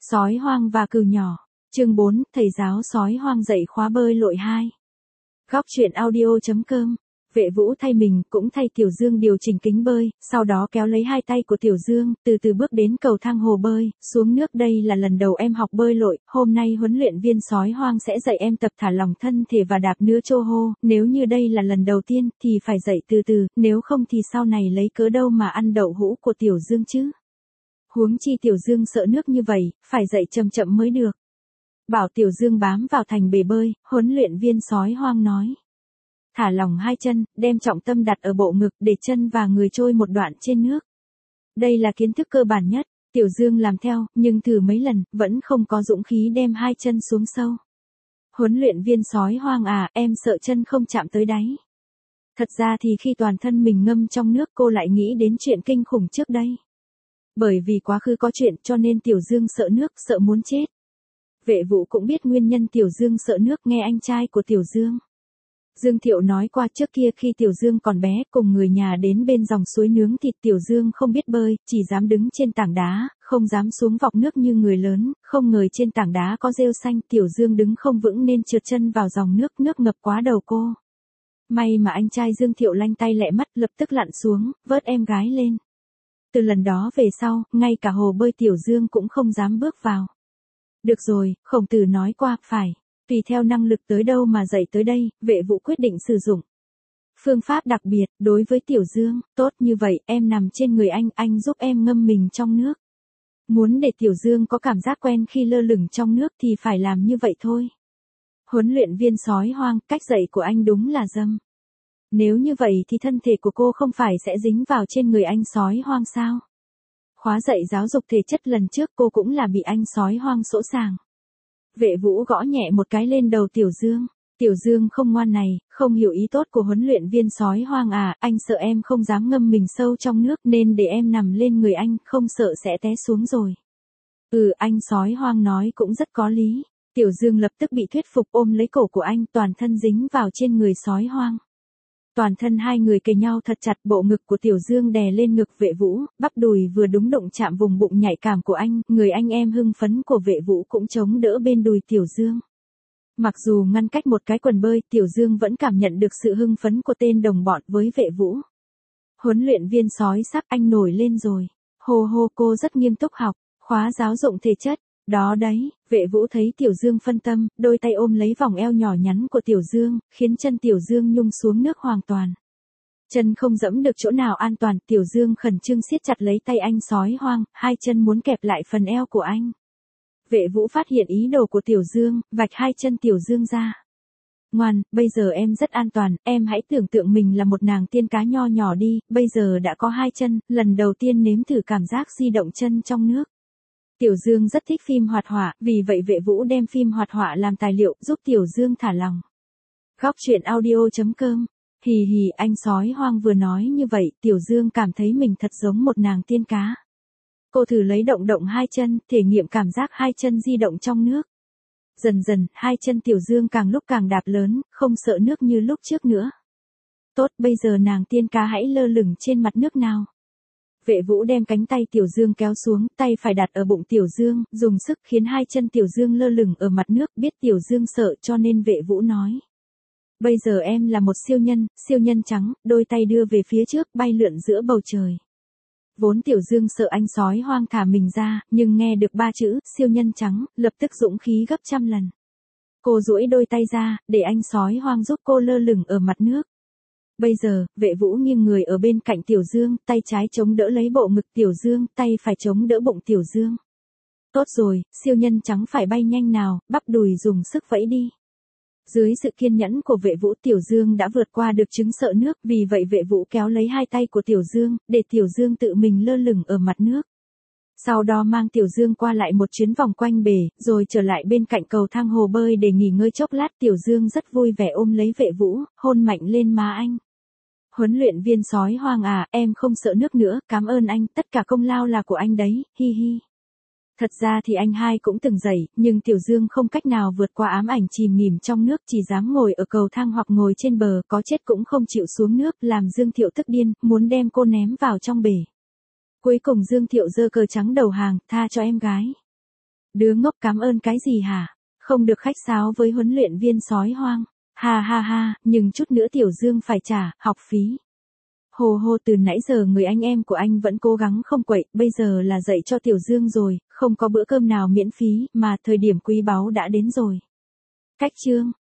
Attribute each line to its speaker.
Speaker 1: Sói hoang và cừu nhỏ. Chương 4, thầy giáo sói hoang dạy khóa bơi lội 2. Góc truyện audio.com. Vệ Vũ thay mình cũng thay Tiểu Dương điều chỉnh kính bơi, sau đó kéo lấy hai tay của Tiểu Dương, từ từ bước đến cầu thang hồ bơi, xuống nước. Đây là lần đầu em học bơi lội, hôm nay huấn luyện viên sói hoang sẽ dạy em tập thả lỏng thân thể và đạp nứa chô hô, nếu như đây là lần đầu tiên thì phải dạy từ từ, nếu không thì sau này lấy cớ đâu mà ăn đậu hũ của Tiểu Dương chứ. Huống chi Tiểu Dương sợ nước như vậy, phải dạy chậm chậm mới được. Bảo Tiểu Dương bám vào thành bể bơi, huấn luyện viên sói hoang nói. Thả lỏng hai chân, đem trọng tâm đặt ở bộ ngực để chân và người trôi một đoạn trên nước. Đây là kiến thức cơ bản nhất, Tiểu Dương làm theo, nhưng thử mấy lần, vẫn không có dũng khí đem hai chân xuống sâu. Huấn luyện viên sói hoang à, em sợ chân không chạm tới đáy. Thật ra thì khi toàn thân mình ngâm trong nước cô lại nghĩ đến chuyện kinh khủng trước đây. Bởi vì quá khứ có chuyện cho nên Tiểu Dương sợ nước, sợ muốn chết. Vệ Vũ cũng biết nguyên nhân Tiểu Dương sợ nước, nghe anh trai của Tiểu Dương. Dương Thiệu nói qua trước kia khi Tiểu Dương còn bé cùng người nhà đến bên dòng suối nướng thịt. Tiểu Dương không biết bơi, chỉ dám đứng trên tảng đá, không dám xuống vọc nước như người lớn, không ngờ trên tảng đá có rêu xanh. Tiểu Dương đứng không vững nên trượt chân vào dòng nước, nước ngập quá đầu cô. May mà anh trai Dương Thiệu lanh tay lẹ mắt lập tức lặn xuống, vớt em gái lên. Từ lần đó về sau, ngay cả hồ bơi Tiểu Dương cũng không dám bước vào. Được rồi, Khổng Tử nói qua, phải. Tùy theo năng lực tới đâu mà dạy tới đây, Vệ Vũ quyết định sử dụng phương pháp đặc biệt đối với Tiểu Dương. Tốt như vậy, em nằm trên người anh giúp em ngâm mình trong nước. Muốn để Tiểu Dương có cảm giác quen khi lơ lửng trong nước thì phải làm như vậy thôi. Huấn luyện viên sói hoang, cách dạy của anh đúng là dâm. Nếu như vậy thì thân thể của cô không phải sẽ dính vào trên người anh sói hoang sao? Khóa dạy giáo dục thể chất lần trước cô cũng là bị anh sói hoang sỗ sàng. Vệ Vũ gõ nhẹ một cái lên đầu Tiểu Dương. Tiểu Dương không ngoan này, không hiểu ý tốt của huấn luyện viên sói hoang à, anh sợ em không dám ngâm mình sâu trong nước nên để em nằm lên người anh, không sợ sẽ té xuống rồi. Anh sói hoang nói cũng rất có lý. Tiểu Dương lập tức bị thuyết phục ôm lấy cổ của anh, toàn thân dính vào trên người sói hoang. Toàn thân hai người kề nhau thật chặt, bộ ngực của Tiểu Dương đè lên ngực Vệ Vũ, bắp đùi vừa đúng đụng chạm vùng bụng nhạy cảm của anh, người anh em hưng phấn của Vệ Vũ cũng chống đỡ bên đùi Tiểu Dương. Mặc dù ngăn cách một cái quần bơi, Tiểu Dương vẫn cảm nhận được sự hưng phấn của tên đồng bọn với Vệ Vũ. Huấn luyện viên sói sắp anh nổi lên rồi. Hô hô, cô rất nghiêm túc học, khóa giáo dụng thể chất. Đó đấy, Vệ Vũ thấy Tiểu Dương phân tâm, đôi tay ôm lấy vòng eo nhỏ nhắn của Tiểu Dương, khiến chân Tiểu Dương nhung xuống nước hoàn toàn. Chân không dẫm được chỗ nào an toàn, Tiểu Dương khẩn trương siết chặt lấy tay anh sói hoang, hai chân muốn kẹp lại phần eo của anh. Vệ Vũ phát hiện ý đồ của Tiểu Dương, vạch hai chân Tiểu Dương ra. Ngoan, bây giờ em rất an toàn, em hãy tưởng tượng mình là một nàng tiên cá nho nhỏ đi, bây giờ đã có hai chân, lần đầu tiên nếm thử cảm giác di động chân trong nước. Tiểu Dương rất thích phim hoạt họa, vì vậy Vệ Vũ đem phim hoạt họa làm tài liệu giúp Tiểu Dương thả lòng. Góc truyện audio.com. Hì hì, anh sói hoang vừa nói như vậy, Tiểu Dương cảm thấy mình thật giống một nàng tiên cá. Cô thử lấy động hai chân, thể nghiệm cảm giác hai chân di động trong nước. Dần dần, hai chân Tiểu Dương càng lúc càng đạp lớn, không sợ nước như lúc trước nữa. Tốt, bây giờ nàng tiên cá hãy lơ lửng trên mặt nước nào. Vệ Vũ đem cánh tay Tiểu Dương kéo xuống, tay phải đặt ở bụng Tiểu Dương, dùng sức khiến hai chân Tiểu Dương lơ lửng ở mặt nước, biết Tiểu Dương sợ cho nên Vệ Vũ nói. Bây giờ em là một siêu nhân trắng, đôi tay đưa về phía trước, bay lượn giữa bầu trời. Vốn Tiểu Dương sợ anh sói hoang thả mình ra, nhưng nghe được ba chữ, siêu nhân trắng, lập tức dũng khí gấp trăm lần. Cô duỗi đôi tay ra, để anh sói hoang giúp cô lơ lửng ở mặt nước. Bây giờ, Vệ Vũ nghiêng người ở bên cạnh Tiểu Dương, tay trái chống đỡ lấy bộ ngực Tiểu Dương, tay phải chống đỡ bụng Tiểu Dương. Tốt rồi, siêu nhân trắng phải bay nhanh nào, bắp đùi dùng sức vẫy đi. Dưới sự kiên nhẫn của Vệ Vũ, Tiểu Dương đã vượt qua được chứng sợ nước, vì vậy Vệ Vũ kéo lấy hai tay của Tiểu Dương, để Tiểu Dương tự mình lơ lửng ở mặt nước. Sau đó mang Tiểu Dương qua lại một chuyến vòng quanh bể, rồi trở lại bên cạnh cầu thang hồ bơi để nghỉ ngơi chốc lát. Tiểu Dương rất vui vẻ ôm lấy Vệ Vũ, hôn mạnh lên má anh. Huấn luyện viên sói hoang à, em không sợ nước nữa, cảm ơn anh, tất cả công lao là của anh đấy, hi hi. Thật ra thì anh hai cũng từng dậy, nhưng Tiểu Dương không cách nào vượt qua ám ảnh chìm nghỉm trong nước, chỉ dám ngồi ở cầu thang hoặc ngồi trên bờ, có chết cũng không chịu xuống nước, làm Dương Thiệu tức điên, muốn đem cô ném vào trong bể. Cuối cùng Dương Thiệu giơ cờ trắng đầu hàng, tha cho em gái. Đứa ngốc cảm ơn cái gì hả? Không được khách sáo với huấn luyện viên sói hoang. Ha ha ha, nhưng chút nữa Tiểu Dương phải trả học phí. Hồ hồ, từ nãy giờ người anh em của anh vẫn cố gắng không quậy, bây giờ là dạy cho Tiểu Dương rồi, không có bữa cơm nào miễn phí, mà thời điểm quý báu đã đến rồi. Cách chương